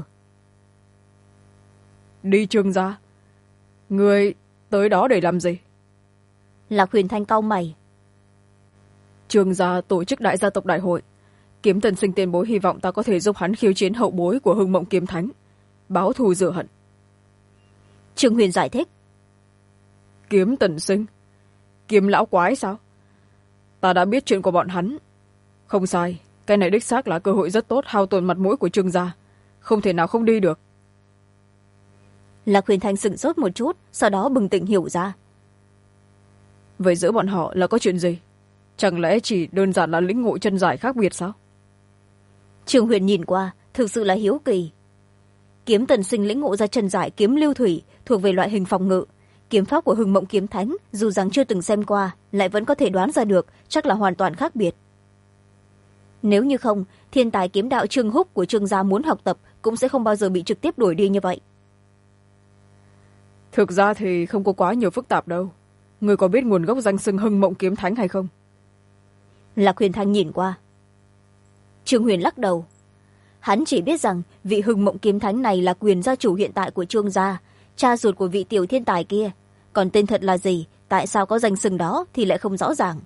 Đi Trương gia? Người tới đó để làm gì? Lạc Huyền Thanh cau mày. Trương gia tổ chức đại gia tộc đại hội, Kiếm Tần Sinh tiền bối hy vọng ta có thể giúp hắn khiêu chiến hậu bối của Hưng Mộng Kiếm Thánh, báo thù rửa hận. Trương Huyền giải thích. Kiếm Tần Sinh? Kiếm lão quái sao? Ta đã biết chuyện của bọn hắn. Không sai, cái này đích xác là cơ hội rất tốt hao tổn mặt mũi của Trương gia, không thể nào không đi được. Lạc Huyền Thanh sửng sốt một chút, sau đó bừng tỉnh hiểu ra. Vậy giữa bọn họ là có chuyện gì? Chẳng lẽ chỉ đơn giản là lĩnh ngộ chân giải khác biệt sao? Trương Huyền nhìn qua, thực sự là hiếu kỳ. Kiếm Tần Sinh lĩnh ngộ ra chân giải kiếm lưu thủy, thuộc về loại hình phòng ngự. Kiếm pháp của Hưng Mộng Kiếm Thánh, dù rằng chưa từng xem qua, lại vẫn có thể đoán ra được, chắc là hoàn toàn khác biệt. Nếu như không, thiên tài kiếm đạo Trương Húc của Trương gia muốn học tập cũng sẽ không bao giờ bị trực tiếp đuổi đi như vậy. Thực ra thì không có quá nhiều phức tạp đâu. Người có biết nguồn gốc danh xưng Hưng Mộng Kiếm Thánh hay không? Lạc Huyền Thanh nhìn qua. Trương Huyền lắc đầu. Hắn chỉ biết rằng vị Hưng Mộng Kiếm Thánh này là quyền gia chủ hiện tại của Trương gia, cha ruột của vị tiểu thiên tài kia. Còn tên thật là gì, tại sao có danh xưng đó thì lại không rõ ràng.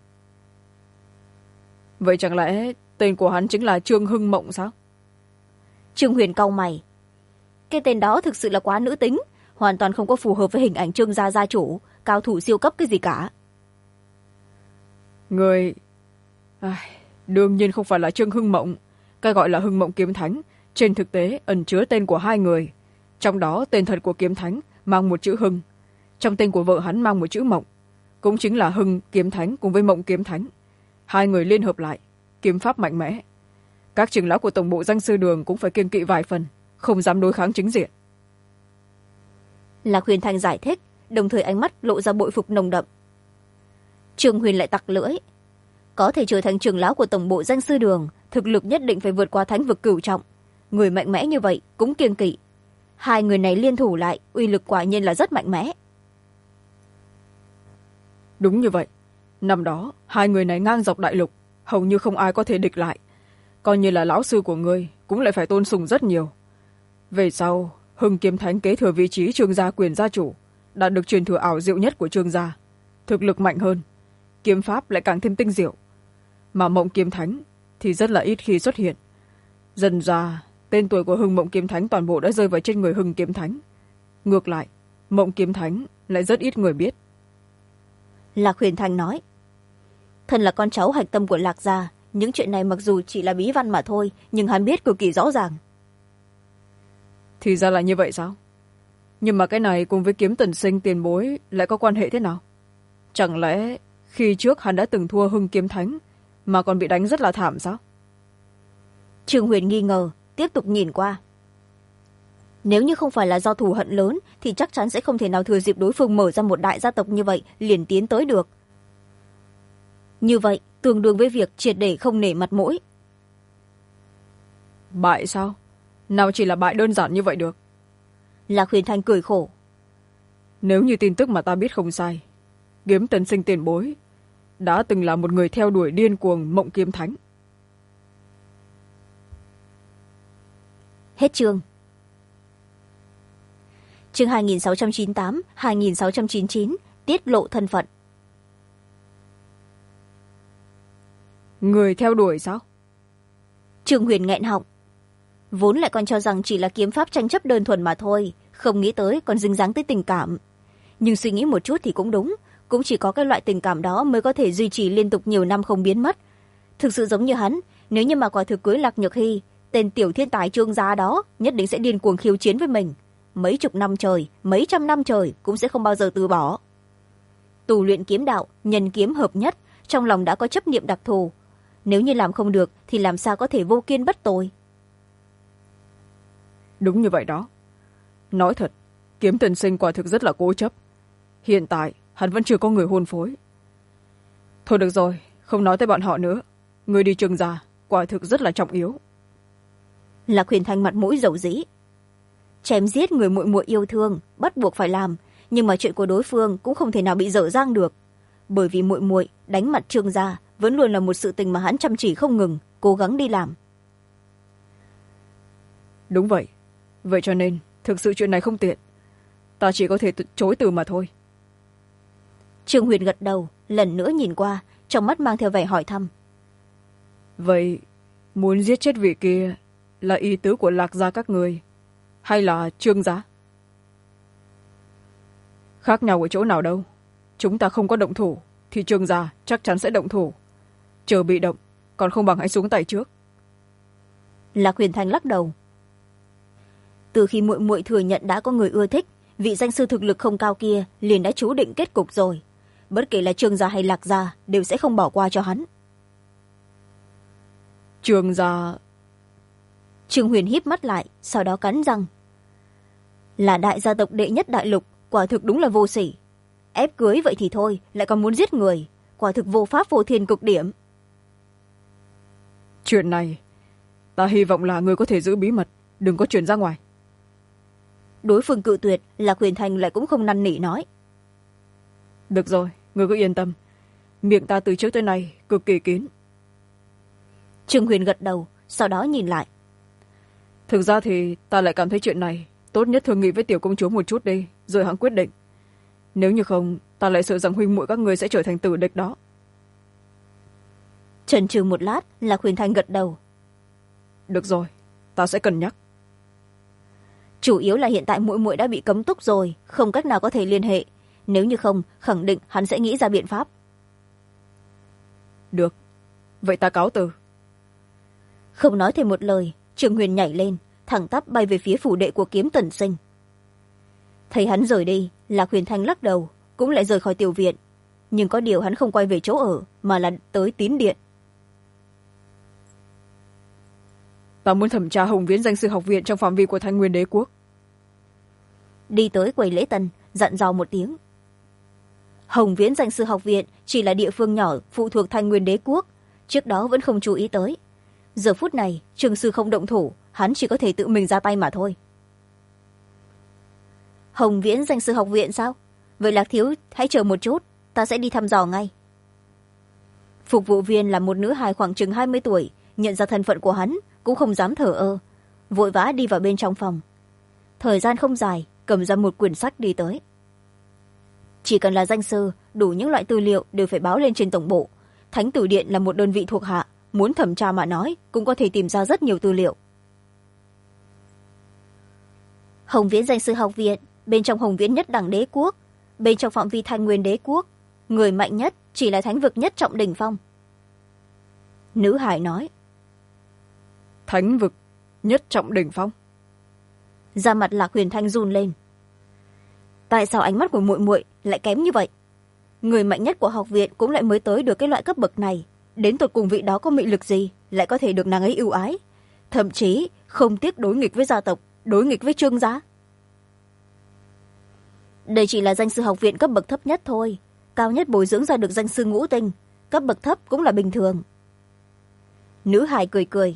Vậy chẳng lẽ tên của hắn chính là Trương Hưng Mộng sao? Trương Huyền cau mày. Cái tên đó thực sự là quá nữ tính, hoàn toàn không có phù hợp với hình ảnh Trương gia gia chủ, cao thủ siêu cấp cái gì cả. Người... đương nhiên không phải là Trương Hưng Mộng. Cái gọi là Hưng Mộng Kiếm Thánh trên thực tế ẩn chứa tên của hai người. Trong đó tên thật của Kiếm Thánh mang một chữ Hưng, trong tên của vợ hắn mang một chữ Mộng, cũng chính là Hưng Kiếm Thánh cùng với Mộng Kiếm Thánh. Hai người liên hợp lại, kiếm pháp mạnh mẽ. Các trưởng lão của tổng bộ Danh Sư Đường cũng phải kiêng kỵ vài phần, không dám đối kháng chính diện. Lạc Huyền Thanh giải thích, đồng thời ánh mắt lộ ra bội phục nồng đậm. Trương Huyền lại tặc lưỡi. Có thể trở thành trưởng lão của tổng bộ Danh Sư Đường, thực lực nhất định phải vượt qua thánh vực cửu trọng. Người mạnh mẽ như vậy cũng kiêng kỵ. Hai người này liên thủ lại, uy lực quả nhiên là rất mạnh mẽ. Đúng như vậy. Năm đó, hai người này ngang dọc đại lục, hầu như không ai có thể địch lại. Coi như là lão sư của ngươi, cũng lại phải tôn sùng rất nhiều. Về sau, Hưng Kiếm Thánh kế thừa vị trí Trương gia quyền gia chủ, đạt được truyền thừa ảo diệu nhất của Trương gia. Thực lực mạnh hơn, kiếm pháp lại càng thêm tinh diệu. Mà Mộng Kiếm Thánh thì rất là ít khi xuất hiện. Dần ra, tên tuổi của Hưng Mộng Kiếm Thánh toàn bộ đã rơi vào trên người Hưng Kiếm Thánh. Ngược lại, Mộng Kiếm Thánh lại rất ít người biết. Lạc Huyền Thanh nói. Thân là con cháu hạch tâm của Lạc gia, những chuyện này mặc dù chỉ là bí văn mà thôi, nhưng hắn biết cực kỳ rõ ràng. Thì ra là như vậy sao? Nhưng mà cái này cùng với Kiếm Tần Sinh tiền bối lại có quan hệ thế nào? Chẳng lẽ khi trước hắn đã từng thua Hưng Kiếm Thánh mà còn bị đánh rất là thảm sao? Trương Huyền nghi ngờ, tiếp tục nhìn qua. Nếu như không phải là do thù hận lớn thì chắc chắn sẽ không thể nào thừa dịp đối phương mở ra một đại gia tộc như vậy liền tiến tới được. Như vậy tương đương với việc triệt để không nể mặt mũi. Bại sao? Nào chỉ là bại đơn giản như vậy được. Lạc Huyền Thanh cười khổ. Nếu như tin tức mà ta biết không sai, Kiếm Tần Sinh tiền bối đã từng là một người theo đuổi điên cuồng Mộng Kiếm Thánh. Hết chương. Chương 2698, 2699, tiết lộ thân phận. Người theo đuổi sao? Trương Huyền nghẹn họng. Vốn lại còn cho rằng chỉ là kiếm pháp tranh chấp đơn thuần mà thôi, không nghĩ tới còn dính dáng tới tình cảm. Nhưng suy nghĩ một chút thì cũng đúng, cũng chỉ có cái loại tình cảm đó mới có thể duy trì liên tục nhiều năm không biến mất. Thực sự giống như hắn, nếu như mà quả thực cưới Lạc Nhược Hy, tên tiểu thiên tài Trương gia đó nhất định sẽ điên cuồng khiêu chiến với mình. Mấy chục năm trời, mấy trăm năm trời cũng sẽ không bao giờ từ bỏ. Tu luyện kiếm đạo, nhân kiếm hợp nhất, trong lòng đã có chấp niệm đặc thù. Nếu như làm không được thì làm sao có thể vô kiên bất tồi. Đúng như vậy đó. Nói thật, Kiếm Tần Sinh quả thực rất là cố chấp. Hiện tại hắn vẫn chưa có người hôn phối. Thôi được rồi, không nói tới bọn họ nữa. Người đi Trương gia quả thực rất là trọng yếu. Lạc Huyền Thanh mặt mũi dầu dĩ. Chém giết người muội muội yêu thương bắt buộc phải làm, nhưng mà chuyện của đối phương cũng không thể nào bị dở dang được. Bởi vì muội muội đánh mặt Trương gia vẫn luôn là một sự tình mà hắn chăm chỉ không ngừng cố gắng đi làm. Đúng vậy. Vậy cho nên thực sự chuyện này không tiện, ta chỉ có thể chối từ mà thôi. Trương Huyền gật đầu, lần nữa nhìn qua, trong mắt mang theo vẻ hỏi thăm. Vậy muốn giết chết vị kia là ý tứ của Lạc gia các người hay là Trương gia? Khác nhau ở chỗ nào đâu. Chúng ta không có động thủ thì Trương gia chắc chắn sẽ động thủ. Chờ bị động còn không bằng hãy xuống tay trước. Lạc Huyền Thanh lắc đầu. Từ khi muội muội thừa nhận đã có người ưa thích, vị danh sư thực lực không cao kia liền đã chú định kết cục rồi. Bất kể là Trương gia hay Lạc gia đều sẽ không bỏ qua cho hắn. Trương gia... Trương Huyền híp mắt lại, sau đó cắn răng. Là đại gia tộc đệ nhất đại lục, quả thực đúng là vô sỉ. Ép cưới vậy thì thôi, lại còn muốn giết người, quả thực vô pháp vô thiên cực điểm. Chuyện này ta hy vọng là người có thể giữ bí mật, đừng có truyền ra ngoài. Đối phương cự tuyệt, Lạc Huyền Thanh lại cũng không năn nỉ nói. Được rồi, người cứ yên tâm, miệng ta từ trước tới nay cực kỳ kín. Trương Huyền gật đầu, sau đó nhìn lại. Thực ra thì ta lại cảm thấy chuyện này tốt nhất thương nghị với tiểu công chúa một chút đi, rồi hãng quyết định. Nếu như không, ta lại sợ rằng huynh muội các người sẽ trở thành tử địch đó. Chần chừ một lát, Lạc Huyền Thanh gật đầu. Được rồi, ta sẽ cân nhắc. Chủ yếu là hiện tại muội muội đã bị cấm túc rồi, không cách nào có thể liên hệ. Nếu như không, khẳng định hắn sẽ nghĩ ra biện pháp. Được, vậy ta cáo từ. Không nói thêm một lời, Trương Huyền nhảy lên, thẳng tắp bay về phía phủ đệ của Kiếm Tần Sinh. Thấy hắn rời đi, Lạc Huyền Thanh lắc đầu, cũng lại rời khỏi tiểu viện. Nhưng có điều hắn không quay về chỗ ở, mà là tới Tín Điện. Ta muốn thẩm tra Hồng Viễn danh sư học viện trong phạm vi của Thanh Nguyên Đế quốc. Đi tới quầy lễ tân, dặn dò một tiếng. Hồng Viễn danh sư học viện chỉ là địa phương nhỏ phụ thuộc Thanh Nguyên Đế quốc, trước đó vẫn không chú ý tới. Giờ phút này trường sư không động thủ, hắn chỉ có thể tự mình ra tay mà thôi. Hồng Viễn danh sư học viện sao? Vậy Lạc thiếu hãy chờ một chút, ta sẽ đi thăm dò ngay. Phục vụ viên là một nữ hài khoảng chừng 20 tuổi, nhận ra thân phận của hắn cũng không dám thở ơ, vội vã đi vào bên trong phòng. Thời gian không dài, cầm ra một quyển sách đi tới. Chỉ cần là danh sư, đủ những loại tư liệu đều phải báo lên trên tổng bộ. Thánh Tử Điện là một đơn vị thuộc hạ, muốn thẩm tra mà nói cũng có thể tìm ra rất nhiều tư liệu. Hồng Viễn danh sư học viện, bên trong Hồng Viễn nhất đẳng đế quốc, bên trong phạm vi Thanh Nguyên Đế quốc, người mạnh nhất chỉ là thánh vực nhất trọng đỉnh phong. Nữ hải nói. Thánh vực nhất trọng đỉnh phong? Da mặt Lạc Huyền Thanh run lên. Tại sao ánh mắt của muội muội lại kém như vậy? người mạnh nhất của học viện cũng lại mới tới được cái loại cấp bậc này, đến tột cùng vị đó có mị lực gì lại có thể được nàng ấy ưu ái, thậm chí không tiếc đối nghịch với gia tộc, đối nghịch với Trương gia. Đây chỉ là danh sư học viện cấp bậc thấp nhất thôi, cao nhất bồi dưỡng ra được danh sư ngũ tinh, cấp bậc thấp cũng là bình thường. Nữ hài cười cười.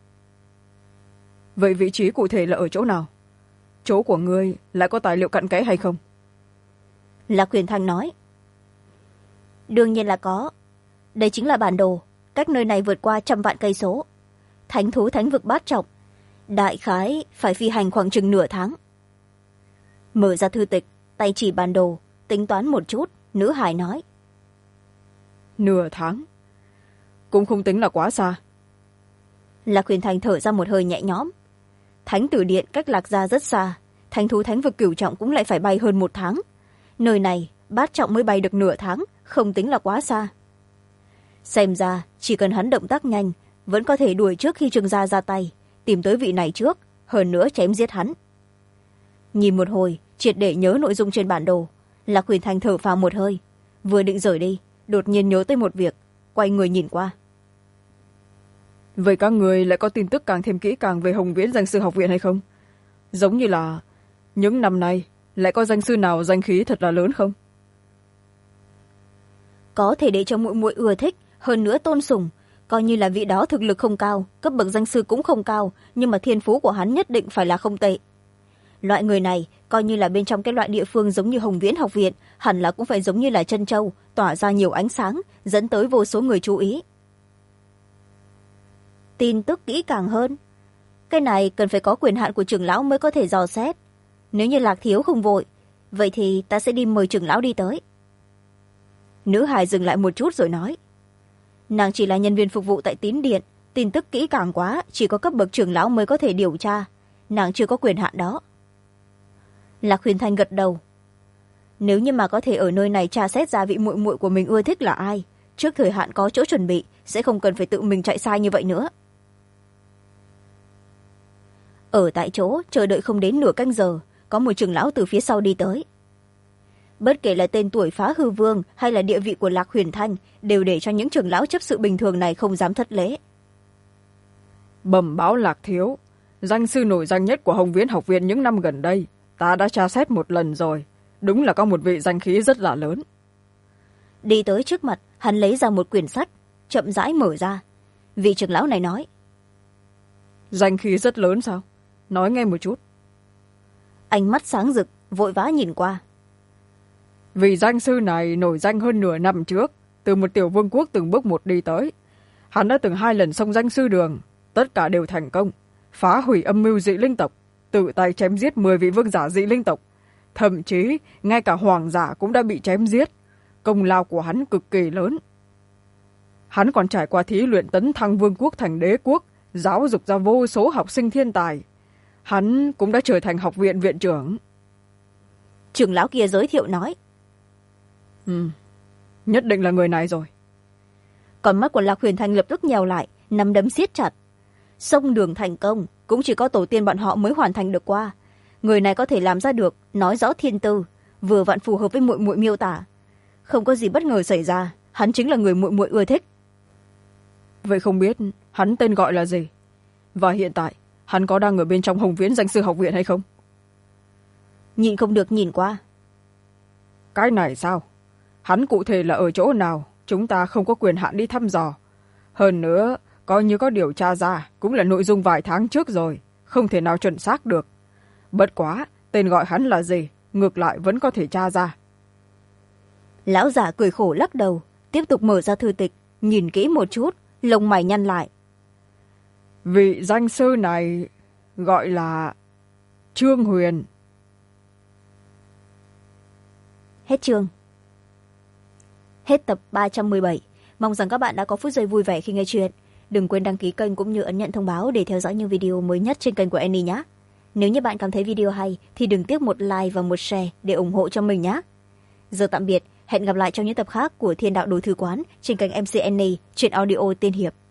Vậy vị trí cụ thể là ở chỗ nào? Chỗ của ngươi lại có tài liệu cặn kẽ hay không? Lạc Huyền Thanh nói. Đương nhiên là có. Đây chính là bản đồ, cách nơi này vượt qua 100 vạn cây số. Thánh thú thánh vực bát trọng, đại khái phải phi hành khoảng chừng nửa tháng. Mở ra thư tịch, tay chỉ bản đồ, tính toán một chút, nữ hài nói. Nửa tháng? Cũng không tính là quá xa. Lạc Huyền Thành thở ra một hơi nhẹ nhõm. Thánh tử điện cách Lạc gia rất xa, thánh thú thánh vực cửu trọng cũng lại phải bay hơn 1 tháng. Nơi này bát trọng mới bay được nửa tháng, không tính là quá xa. Xem ra chỉ cần hắn động tác nhanh, vẫn có thể đuổi trước khi Trương gia ra tay, tìm tới vị này trước, hơn nữa chém giết hắn. Nhìn một hồi, triệt để nhớ nội dung trên bản đồ, Lạc Huyền Thành thở phào một hơi, vừa định rời đi, đột nhiên nhớ tới một việc, quay người nhìn qua. Vậy các người lại có tin tức càng thêm kỹ càng về Hồng Viễn danh sư học viện hay không? Giống như là những năm nay lại có danh sư nào danh khí thật là lớn không? Có thể để cho muội muội ưa thích, hơn nữa tôn sùng, coi như là vị đó thực lực không cao, cấp bậc danh sư cũng không cao, nhưng mà thiên phú của hắn nhất định phải là không tệ. Loại người này coi như là bên trong cái loại địa phương giống như Hồng Viễn học viện, hẳn là cũng phải giống như là chân châu, tỏa ra nhiều ánh sáng, dẫn tới vô số người chú ý. Tin tức kỹ càng hơn, cái này cần phải có quyền hạn của trưởng lão mới có thể dò xét. Nếu như Lạc thiếu không vội, vậy thì ta sẽ đi mời trưởng lão đi tới. Nữ hài dừng lại một chút rồi nói. Nàng chỉ là nhân viên phục vụ tại tín điện, tin tức kỹ càng quá, chỉ có cấp bậc trưởng lão mới có thể điều tra, nàng chưa có quyền hạn đó. Lạc Huyền Thanh gật đầu. Nếu như mà có thể ở nơi này tra xét ra vị muội muội của mình ưa thích là ai, trước thời hạn có chỗ chuẩn bị, sẽ không cần phải tự mình chạy sai như vậy nữa. Ở tại chỗ chờ đợi không đến nửa canh giờ, có một trưởng lão từ phía sau đi tới. Bất kể là tên tuổi phá hư vương hay là địa vị của Lạc Huyền Thanh, đều để cho những trưởng lão chấp sự bình thường này không dám thất lễ. Bẩm báo Lạc thiếu, danh sư nổi danh nhất của Hồng Viễn học viện những năm gần đây, ta đã tra xét một lần rồi, đúng là có một vị danh khí rất là lớn. Đi tới trước mặt, hắn lấy ra một quyển sách, chậm rãi mở ra. Vị trưởng lão này nói. Danh khí rất lớn sao? Nói nghe một chút. Ánh mắt sáng rực, vội vã nhìn qua. Vị danh sư này nổi danh hơn nửa năm trước, từ một tiểu vương quốc từng bước một đi tới. Hắn đã từng 2 lần xông danh sư đường, tất cả đều thành công, phá hủy âm mưu dị linh tộc, tự tay chém giết 10 vị vương giả dị linh tộc. Thậm chí, ngay cả hoàng giả cũng đã bị chém giết. Công lao của hắn cực kỳ lớn. Hắn còn trải qua thí luyện tấn thăng vương quốc thành đế quốc, giáo dục ra vô số học sinh thiên tài. Hắn cũng đã trở thành học viện viện trưởng. Trưởng lão kia giới thiệu nói. Nhất định là người này rồi. Còn mắt của Lạc Huyền Thanh lập tức nhèo lại, nắm đấm siết chặt. Xông đường thành công, cũng chỉ có tổ tiên bọn họ mới hoàn thành được qua. Người này có thể làm ra được, nói rõ thiên tư, vừa vặn phù hợp với muội muội miêu tả. Không có gì bất ngờ xảy ra, hắn chính là người muội muội ưa thích. Vậy không biết hắn tên gọi là gì? Và hiện tại, hắn có đang ở bên trong Hồng Viễn danh sư học viện hay không? Nhìn không được nhìn qua. Cái này sao? Hắn cụ thể là ở chỗ nào, chúng ta không có quyền hạn đi thăm dò. Hơn nữa, coi như có điều tra ra, cũng là nội dung vài tháng trước rồi, không thể nào chuẩn xác được. Bất quá, tên gọi hắn là gì, ngược lại vẫn có thể tra ra. Lão giả cười khổ lắc đầu, tiếp tục mở ra thư tịch, nhìn kỹ một chút, lông mày nhăn lại. Vị danh sư này gọi là Trương Huyền. Hết chương. Hết tập 317. Mong rằng các bạn đã có phút giây vui vẻ khi nghe chuyện. Đừng quên đăng ký kênh cũng như ấn nhận thông báo để theo dõi những video mới nhất trên kênh của Annie nhé. Nếu như bạn cảm thấy video hay thì đừng tiếc một like và một share để ủng hộ cho mình nhé. Giờ tạm biệt, hẹn gặp lại trong những tập khác của Thiên đạo đồ thư quán trên kênh MC Annie trên audio tiên hiệp.